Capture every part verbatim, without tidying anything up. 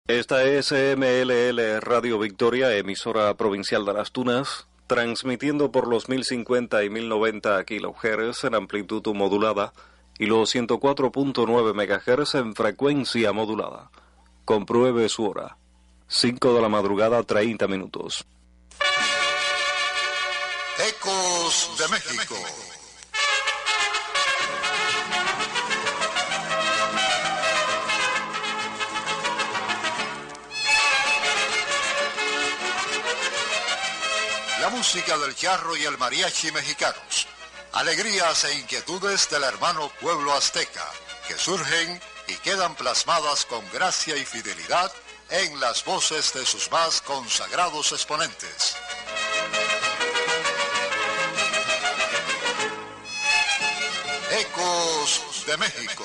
Esta es M L L Radio Victoria, emisora provincial de Las Tunas, transmitiendo por los mil cincuenta y mil noventa kilohertz en amplitud modulada y los ciento cuatro punto nueve megahertz en frecuencia modulada. Compruebe su hora. cinco de la madrugada, treinta minutos. Ecos de México. La música del charro y el mariachi mexicanos. Alegrías e inquietudes del hermano pueblo azteca, que surgen y quedan plasmadas con gracia y fidelidad en las voces de sus más consagrados exponentes. Ecos de México.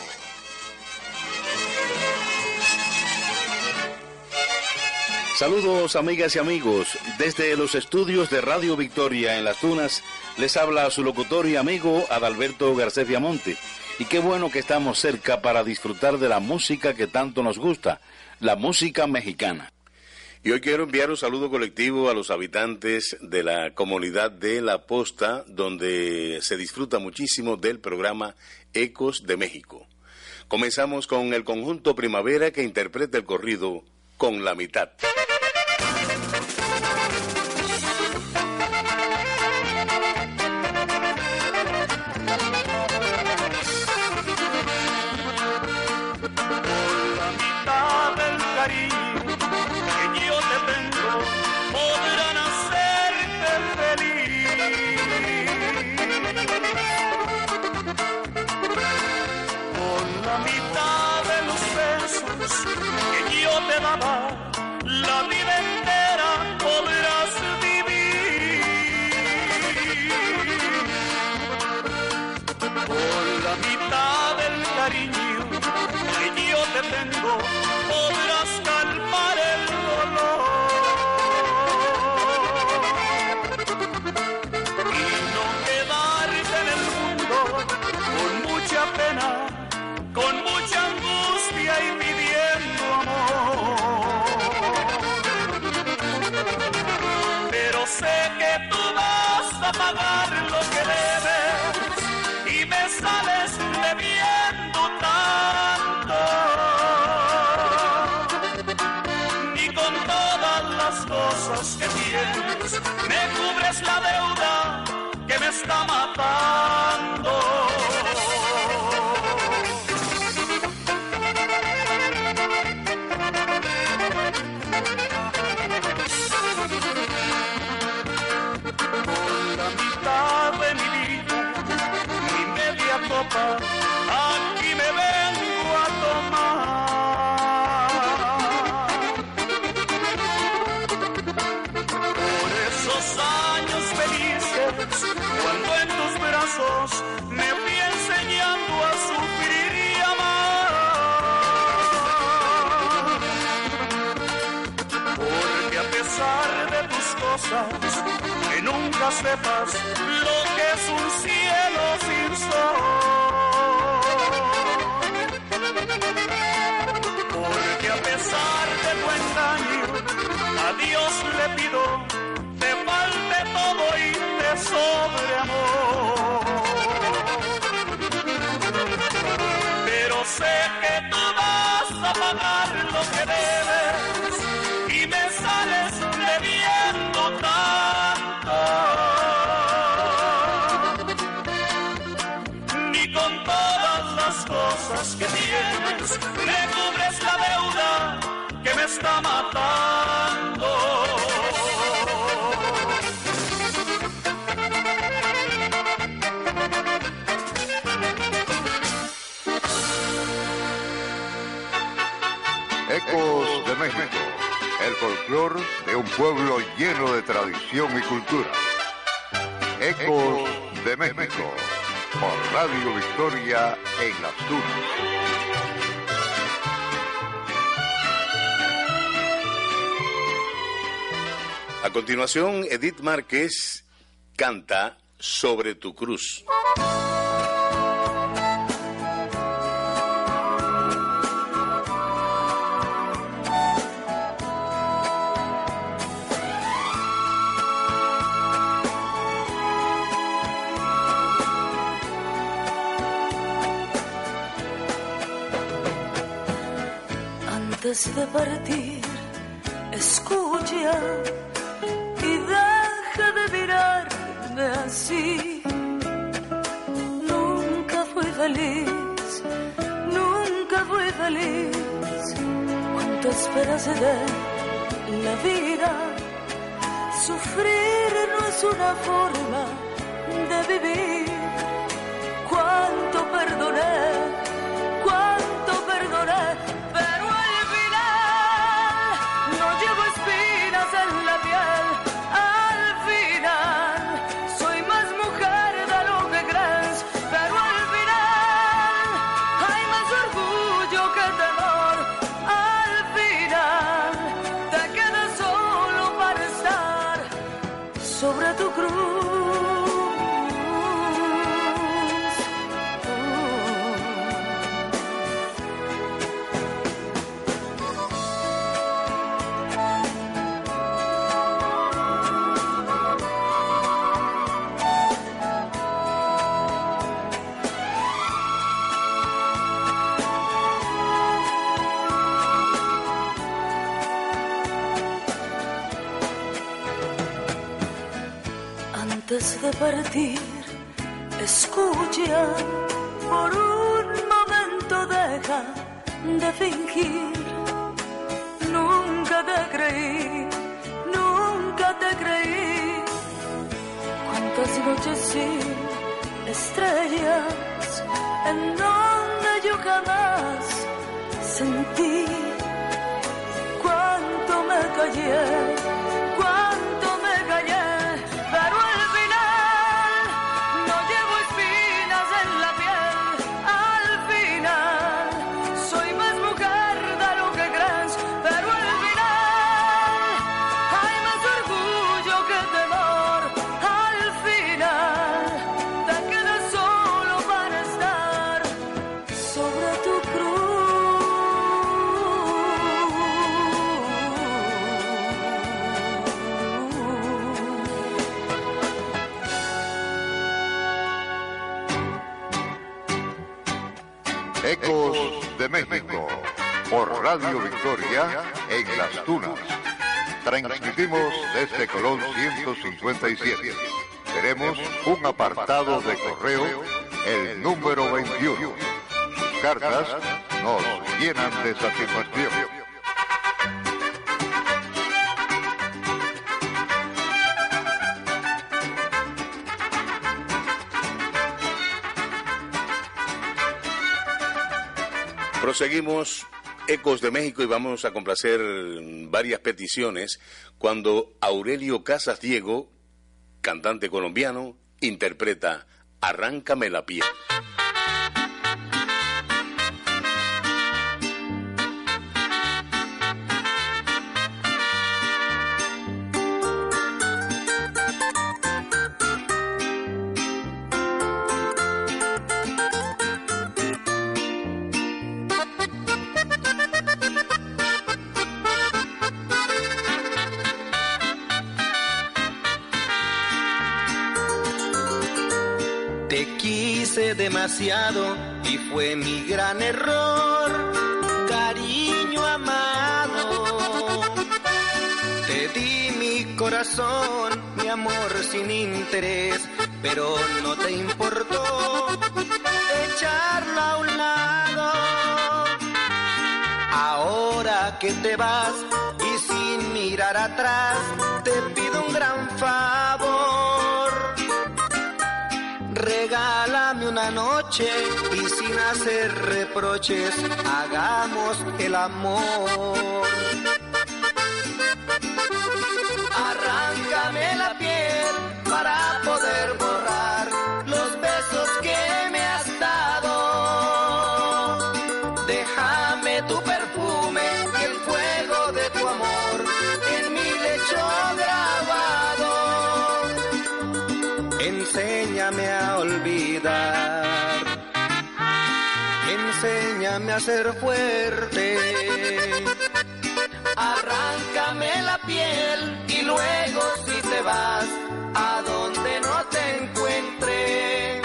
Saludos, amigas y amigos. Desde los estudios de Radio Victoria en Las Tunas, les habla su locutor y amigo Adalberto Garcés Viamonte. Y qué bueno que estamos cerca para disfrutar de la música que tanto nos gusta, la música mexicana. Y hoy quiero enviar un saludo colectivo a los habitantes de la comunidad de La Posta, donde se disfruta muchísimo del programa Ecos de México. Comenzamos con el conjunto Primavera, que interpreta el corrido Con la Mitad. La vida entera podrás vivir. Por la mitad del cariño que yo te tengo, podrás calmar el dolor y no quedarte en el mundo con mucha pena, con mucha angustia y pidiendo amor. Sé que tú vas a pagar lo que debes y me sales debiendo tanto. Ni con todas las cosas que tienes me cubres la deuda que me está matando. Aquí me vengo a tomar por esos años felices, cuando en tus brazos me fui enseñando a sufrir y amar. Porque a pesar de tus cosas, que nunca sepas lo que es un cielo sin sol. Porque a pesar de tu engaño, a Dios le pido, te falte todo y te sobre amor. Pero sé que tú vas a pagar lo que debes y me sales debiendo tanto. Ni con todas las cosas que tienes me cubres la deuda que me está matando. Ecos de México, el folclor de un pueblo lleno de tradición y cultura. Ecos de México, por Radio Victoria en Las Tunas. A continuación, Edith Márquez canta Sobre tu cruz. Antes de partir, escucha y deja de mirarme así. Nunca fui feliz, nunca fui feliz. Cuánto esperas de la vida. Sufrir no es una forma de vivir. Cuánto perdoné, cuánto perdoné. Pero al final no llevo espinas en la piel. Al final soy más mujer de lo que crees. Pero al final hay más orgullo que temor. Al final te quedas solo para estar sobre tu cruz. Antes de partir, escucha, por un momento deja de fingir. Nunca te creí, nunca te creí. Cuántas noches sin estrellas, en donde yo jamás sentí. Cuánto me callé, cuánto me callé. Pero al final no llevo espinas en la piel. Al final soy más mujer de lo que crees. Pero al final hay más orgullo que temor. Al final te quedas solo para estar sobre tu cruz. Ecos de México, por Radio Victoria en Las Tunas. Transmitimos desde Colón ciento cincuenta y siete. Tenemos un apartado de correo, el número veintiuno. Sus cartas nos llenan de satisfacción. Proseguimos Ecos de México y vamos a complacer varias peticiones cuando Aurelio Casas Diego, cantante colombiano, interpreta Arráncame la piel. Demasiado y fue mi gran error, cariño amado. Te di mi corazón, mi amor sin interés, pero no te importó echarlo a un lado. Ahora que te vas y sin mirar atrás, te pido un gran favor. Regálame una noche y sin hacer reproches, hagamos el amor. Arráncame la piel para poder borrar los besos que me has dado. Déjame tu perfume y el fuego de tu amor en mi lecho grabado. Enséñame a olvidar, enséñame a ser fuerte. Arráncame la piel y luego si te vas a donde no te encuentre.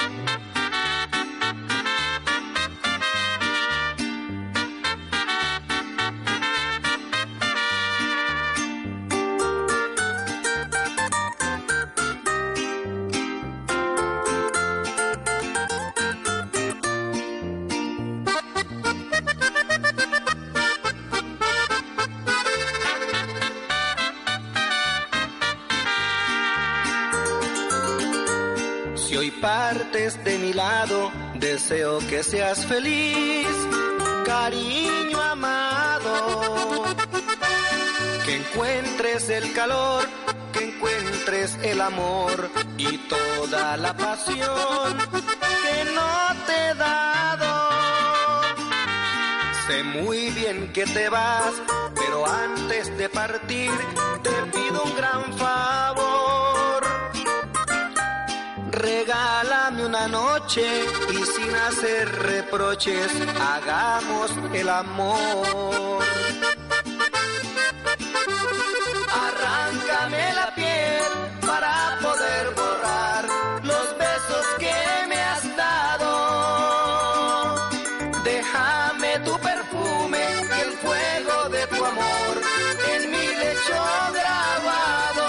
Si partes de mi lado, deseo que seas feliz, cariño amado. Que encuentres el calor, que encuentres el amor y toda la pasión que no te he dado. Sé muy bien que te vas, pero antes de partir te pido un gran favor. Regálame una noche y sin hacer reproches hagamos el amor. Arráncame la piel para poder borrar los besos que me has dado. Déjame tu perfume y el fuego de tu amor en mi lecho grabado.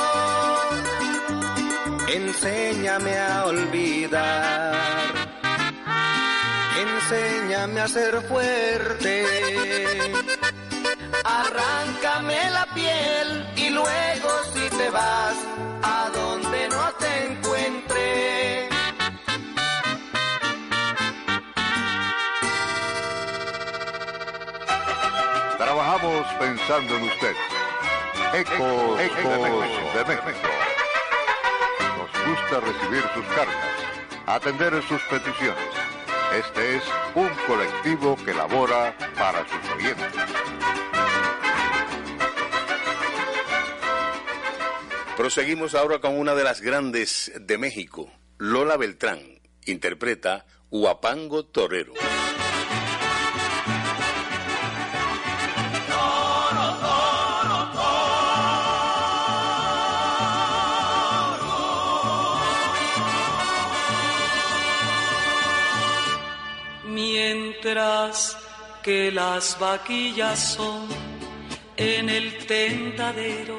Enséñame a olvidar, enséñame a ser fuerte. Arráncame la piel y luego si te vas a donde no te encuentre. Trabajamos pensando en usted. Ecos, Ecos de México. Nos gusta recibir sus cartas, atender sus peticiones. Este es un colectivo que labora para sus oyentes. Proseguimos ahora con una de las grandes de México. Lola Beltrán interpreta Huapango Torero. Mientras que las vaquillas son en el tentadero,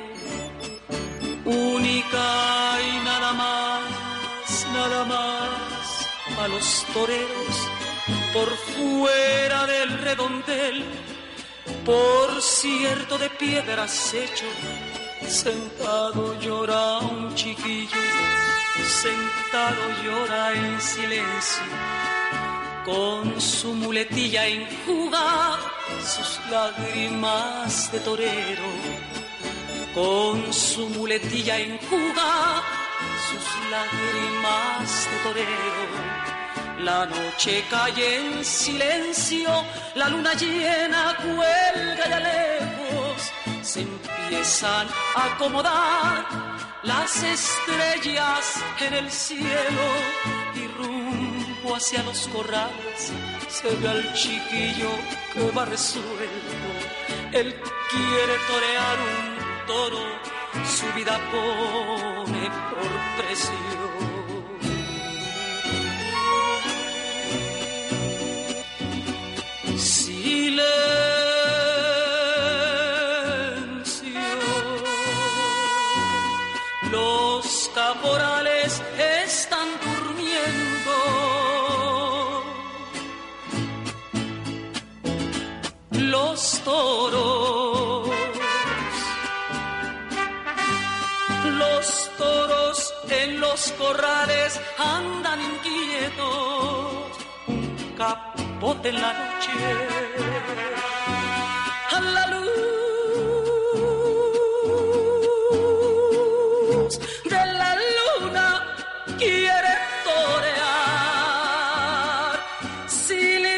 única y nada más, nada más, a los toreros por fuera del redondel, por cierto de piedras hecho, sentado llora un chiquillo, sentado llora en silencio, con su muletilla enjuga sus lágrimas de torero. Con su muletilla enjuga sus lágrimas de torero. La noche cae en silencio, la luna llena cuelga ya lejos. Se empiezan a acomodar las estrellas en el cielo y rumbo hacia los corrales se ve al chiquillo que va resuelto. Él quiere torear un toro, su vida pone por precio. Silencio, los caporales están durmiendo. Los toros, los toros en los corrales andan inquietos, un capote en la noche, a la luz de la luna quiere torear. Silencio,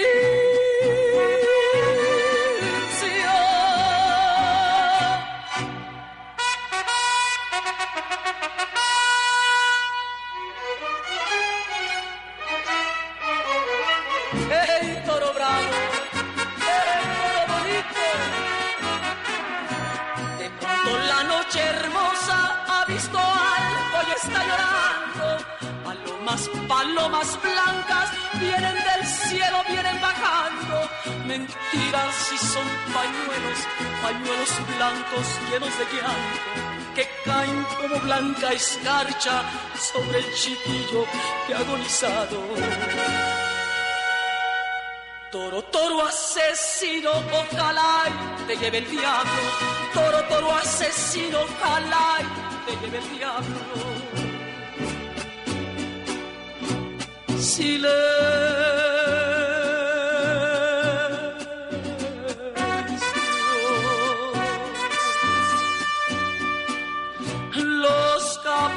¡hey, toro bravo! ¡Hey, toro bonito! De pronto la noche hermosa ha visto algo y está llorando. Palomas, palomas blancas vienen del cielo, vienen bajando. Mentiras si son pañuelos, pañuelos blancos llenos de llanto, que caen como blanca escarcha sobre el chiquillo que ha agonizado. Toro, toro asesino, ojalá y te lleve el diablo. Toro, toro asesino, ojalá y te lleve el diablo. Los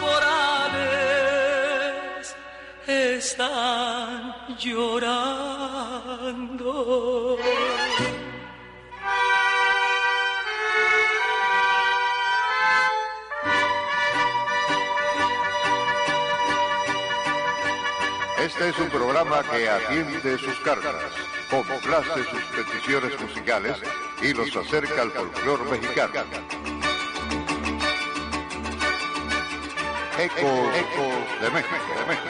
caporales están llorando. Este es un programa que atiende sus cartas, complace sus peticiones musicales y los acerca al folclore mexicano. Ecos, Ecos de México, de México.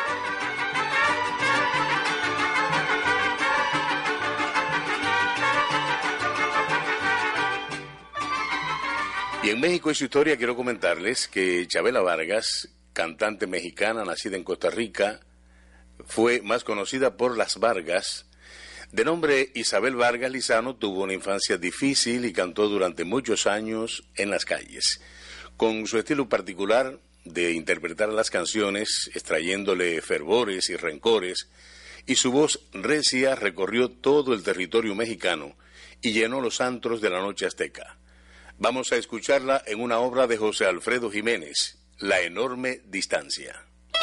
Y en México y su historia quiero comentarles que Chabela Vargas, cantante mexicana nacida en Costa Rica, fue más conocida por Las Vargas. De nombre Isabel Vargas Lizano, tuvo una infancia difícil y cantó durante muchos años en las calles. Con su estilo particular de interpretar las canciones, extrayéndole fervores y rencores, y su voz recia recorrió todo el territorio mexicano y llenó los antros de la noche azteca. Vamos a escucharla en una obra de José Alfredo Jiménez, La enorme distancia.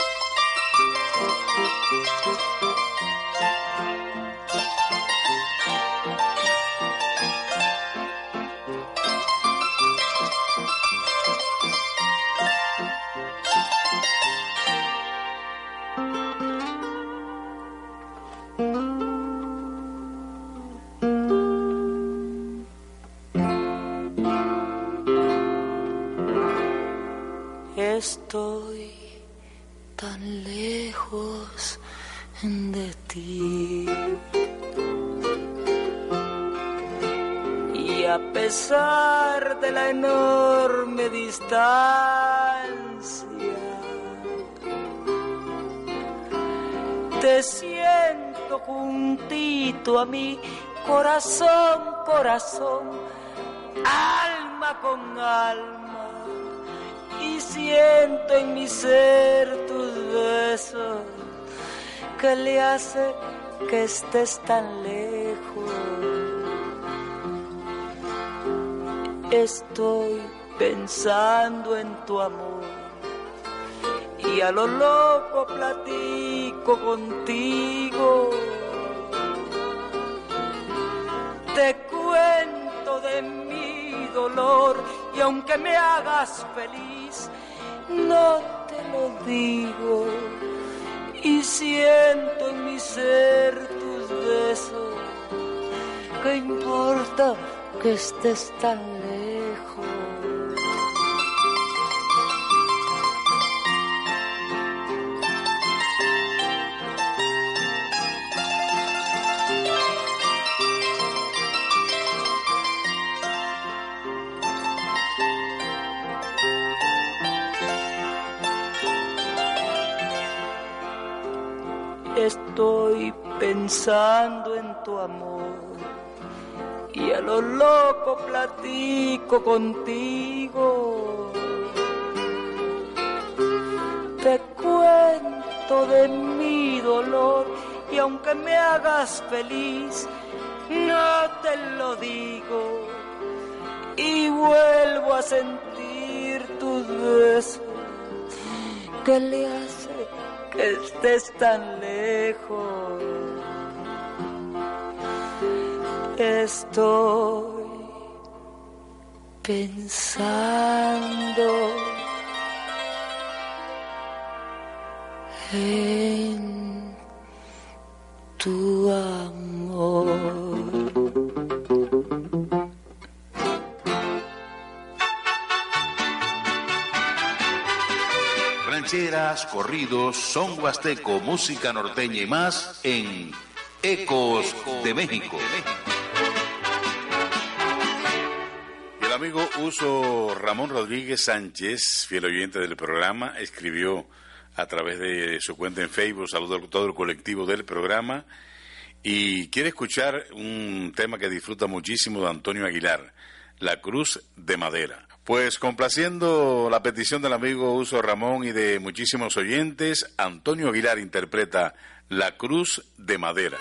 Estoy tan lejos de ti y a pesar de la enorme distancia te siento juntito a mí, corazón, corazón, alma con alma. Y siento en mi ser tus besos que le hace que estés tan lejos. Estoy pensando en tu amor y a lo loco platico contigo. Te cuento de mi dolor y aunque me hagas feliz, no te lo digo. Y siento en mi ser tus besos. ¿Qué importa que estés tan lejos? Estoy pensando en tu amor y a lo loco platico contigo. Te cuento de mi dolor y aunque me hagas feliz, no te lo digo. Y vuelvo a sentir tus besos que le hace que estés tan lejos. Estoy pensando en tu amor. Rancheras, corridos, son huasteco, música norteña y más en Ecos de México. Y el amigo Uso Ramón Rodríguez Sánchez, fiel oyente del programa, escribió a través de su cuenta en Facebook, saludo a todo el colectivo del programa, y quiere escuchar un tema que disfruta muchísimo de Antonio Aguilar, La Cruz de Madera. Pues complaciendo la petición del amigo Uso Ramón y de muchísimos oyentes, Antonio Aguilar interpreta La Cruz de Madera.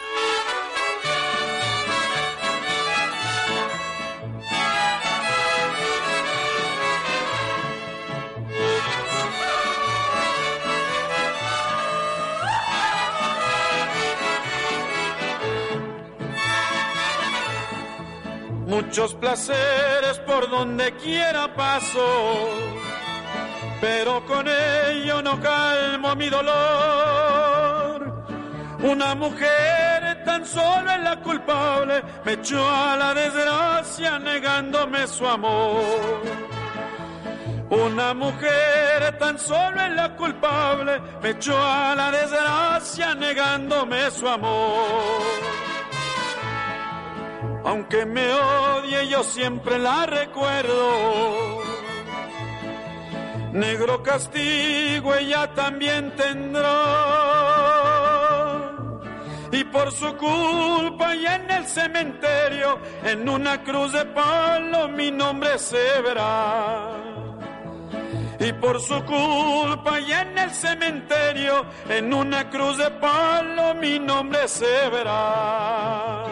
Muchos placeres por donde quiera paso, pero con ello no calmo mi dolor. Una mujer tan solo es la culpable, me echó a la desgracia negándome su amor. Una mujer tan solo es la culpable, me echó a la desgracia negándome su amor. Aunque me odie, yo siempre la recuerdo. Negro castigo ella también tendrá. Y por su culpa y en el cementerio, en una cruz de palo mi nombre se verá. Y por su culpa y en el cementerio, en una cruz de palo mi nombre se verá.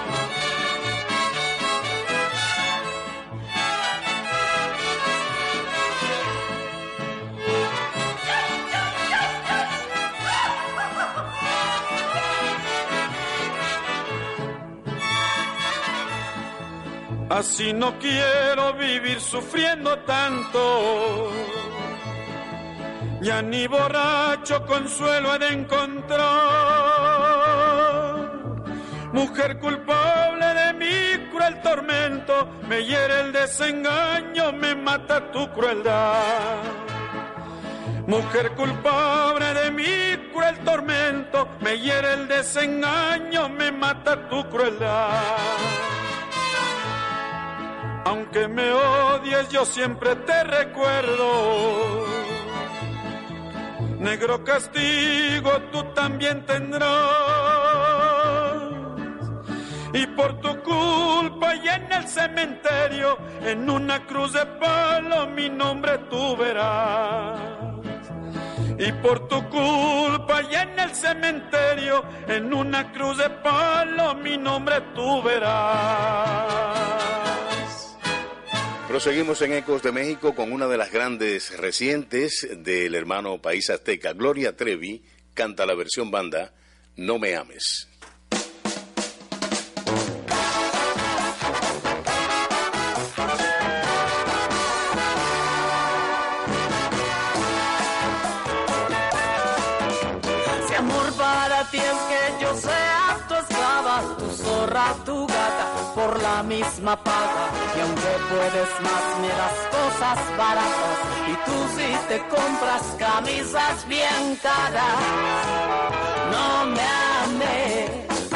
Así no quiero vivir sufriendo tanto, ya ni borracho consuelo he de encontrar. Mujer culpable de mi cruel tormento, me hiere el desengaño, me mata tu crueldad. Mujer culpable de mi cruel tormento, me hiere el desengaño, me mata tu crueldad. Aunque me odies, yo siempre te recuerdo. Negro castigo tú también tendrás. Y por tu culpa y en el cementerio, en una cruz de palo mi nombre tú verás. Y por tu culpa y en el cementerio, en una cruz de palo mi nombre tú verás. Proseguimos en Ecos de México con una de las grandes recientes del hermano país azteca. Gloria Trevi canta la versión banda No me ames. Si amor para ti es que yo sea tu esclava, tu zorra, tu gata, por la misma paga. Y aunque puedes más, me das cosas baratas. Y tú si te compras camisas bien caras, no me ames.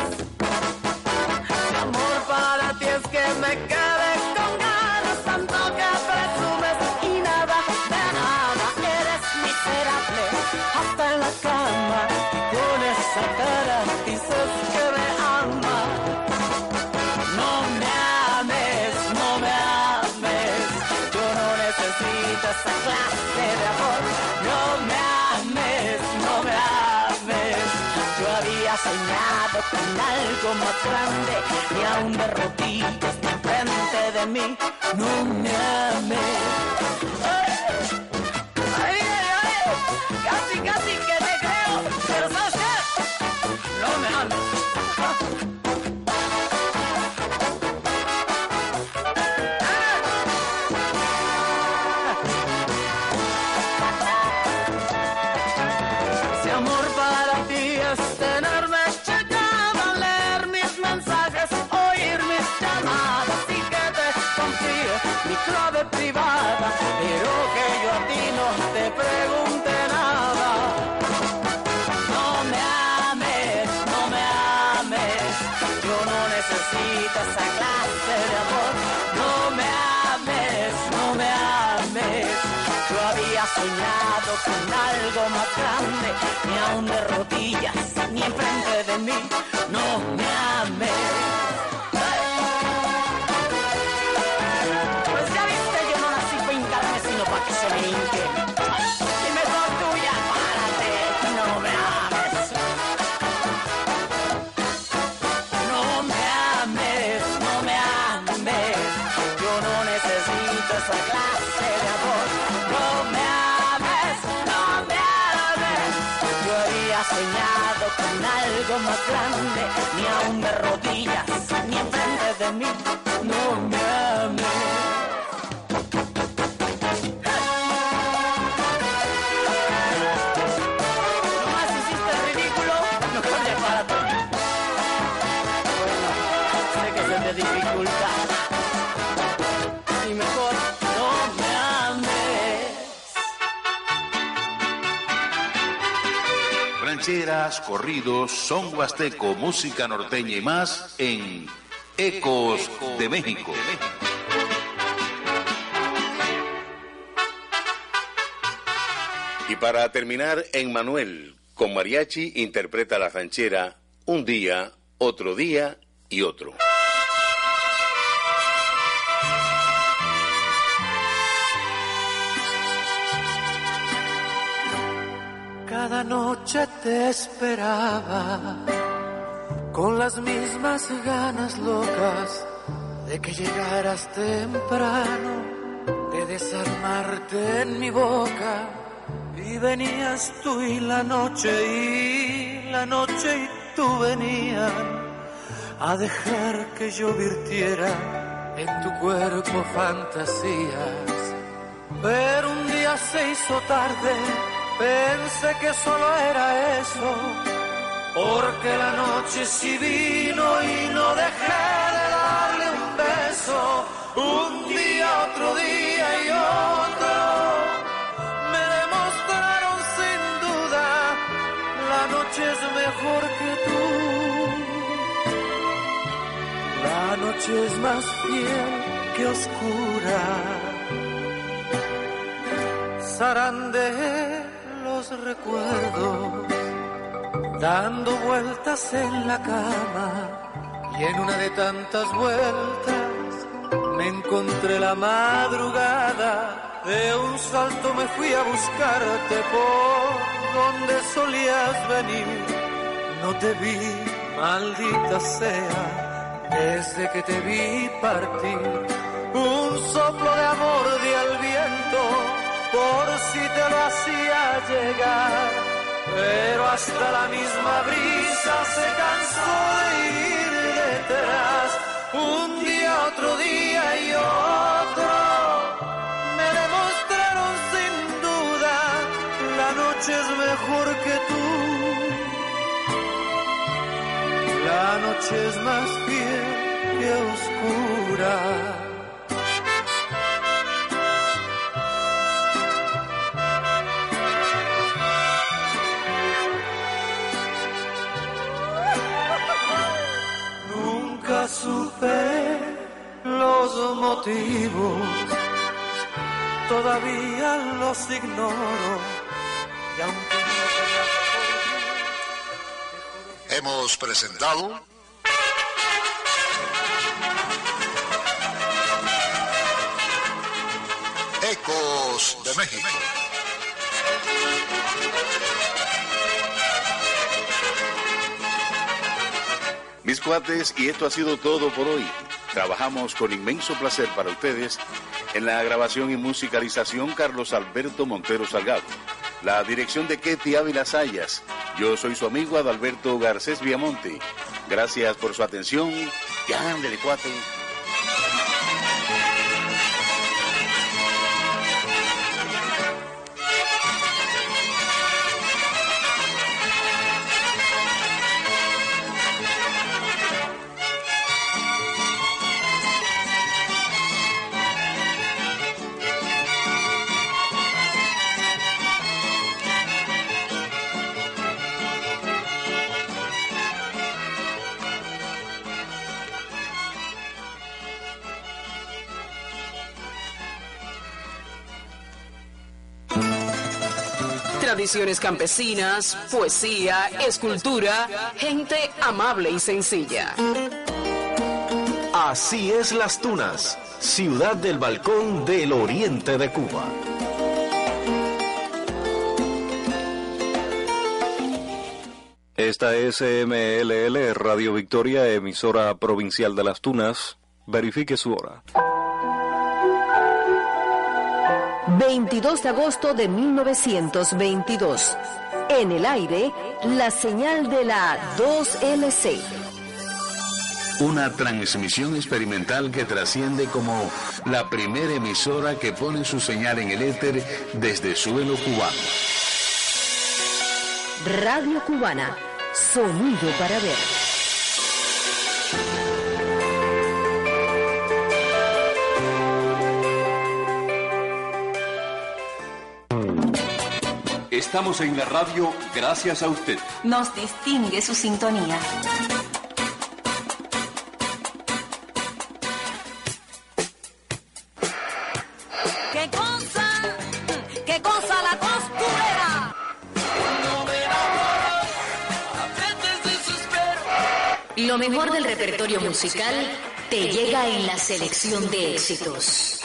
Si amor para ti es que me quede con ganas, tanto que presumes y nada de nada. Eres miserable hasta en la cama, y con esa cara dices que me amas. No me ames, no me ames, yo no necesito esa clase de amor. No me ames, no me ames, yo había soñado con algo más grande, y aún de rodillas enfrente de mí. No me ames. ¡Ay! ¡Ay, ay, ay! Casi, casi que te creo, pero ¿sabes qué? No me ames. Si amor para ti es tenerme checada, leer mis mensajes, oír mis llamadas, y que te confíe mi clave privada, pero que yo a ti no te pregunte nada. No me ames, no me ames, yo no necesito esa clase de amor. No me ames, no me ames, yo había soñado con algo más grande, ni aún de rodillas, ni enfrente de mí. No me ames. esa clase de amor. No me ames, no me ames. Yo había soñado con algo más grande, ni aún de rodillas, ni enfrente de mí. No me ames. Dificultad y mejor no me ames. Rancheras, corridos, son huasteco, música norteña y más en Ecos de México. Y para terminar, Emmanuel con mariachi interpreta la ranchera Un día, otro día y otro. Cada noche te esperaba con las mismas ganas locas de que llegaras temprano, de desarmarte en mi boca. Y venías tú y la noche y la noche y tú venían a dejar que yo virtiera en tu cuerpo fantasías. Pero un día se hizo tarde. Pensé que solo era eso, porque la noche sí vino y no dejé de darle un beso. Un día, otro día y otro, me demostraron sin duda, la noche es mejor que tú. La noche es más fiel que oscura. Zarandeé los recuerdos, dando vueltas en la cama, y en una de tantas vueltas me encontré la madrugada. De un salto me fui a buscarte por donde solías venir. No te vi, maldita sea, desde que te vi partir. Un soplo de amor di al viento, por si te lo hacía llegar, pero hasta la misma brisa se cansó de ir detrás. Un día, otro día y otro, me demostraron sin duda, la noche es mejor que tú. La noche es más fiel que oscura. Supe los motivos, todavía los ignoro. Y aunque no hemos presentado Ecos de México. Mis cuates, y esto ha sido todo por hoy. Trabajamos con inmenso placer para ustedes en la grabación y musicalización Carlos Alberto Montero Salgado. La dirección de Ketty Ávila Sayas. Yo soy su amigo Adalberto Garcés Viamonte. Gracias por su atención. Y ándele, cuate. Tradiciones campesinas, poesía, escultura, gente amable y sencilla. Así es Las Tunas, ciudad del balcón del oriente de Cuba. Esta es M L L Radio Victoria, emisora provincial de Las Tunas. Verifique su hora. veintidós de agosto de mil novecientos veintidós. En el aire, la señal de la dos L C. Una transmisión experimental que trasciende como la primera emisora que pone su señal en el éter desde suelo cubano. Radio Cubana, sonido para ver. Estamos en la radio gracias a usted. Nos distingue su sintonía. ¿Qué cosa? ¿Qué cosa la costurera? No me enamoro, a veces desespero. Lo mejor del repertorio musical te llega en la selección de éxitos.